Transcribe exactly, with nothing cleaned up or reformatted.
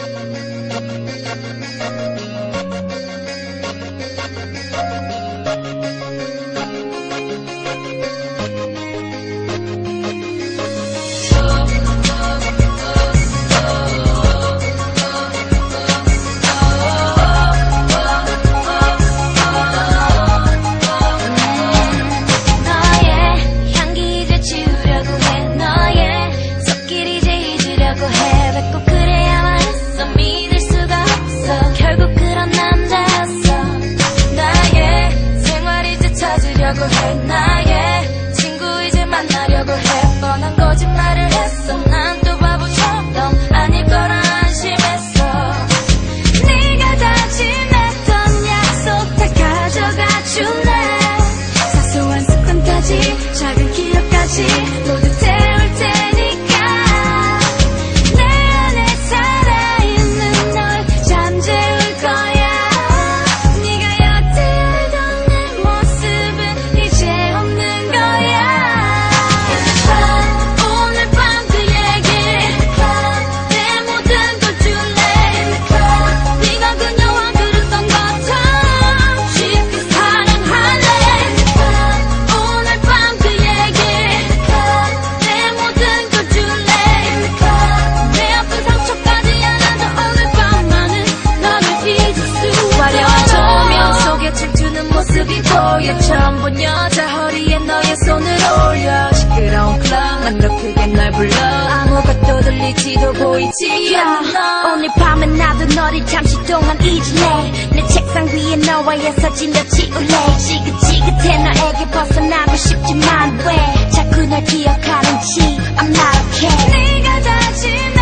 해. 나의 친구 이제 만나려고 해. 뻔한 거짓말을 했어. 난 또 바보처럼 아닐 거라 안심했어. 네가 다짐했던 약속 다 가져가 줄래. 사소한 습관까지 작은 기억까지 모두 태울 테니까. 내 안에 살아있는 널 잠재울 거야. 모습이 보여. 처음 본 여자 허리에 너의 손을 올려. 시끄러운 클럽 난 더 크게 널 불러. 아무것도 들리지도 보이지 않아. 오늘 밤은 나도 너를 잠시 동안 잊을래. 내 책상 위에 너와의 사진 더 지울래. 지긋지긋해 너에게 벗어나고 싶지만 왜 자꾸 널 기억하는지 I'm not okay. 네가 다짐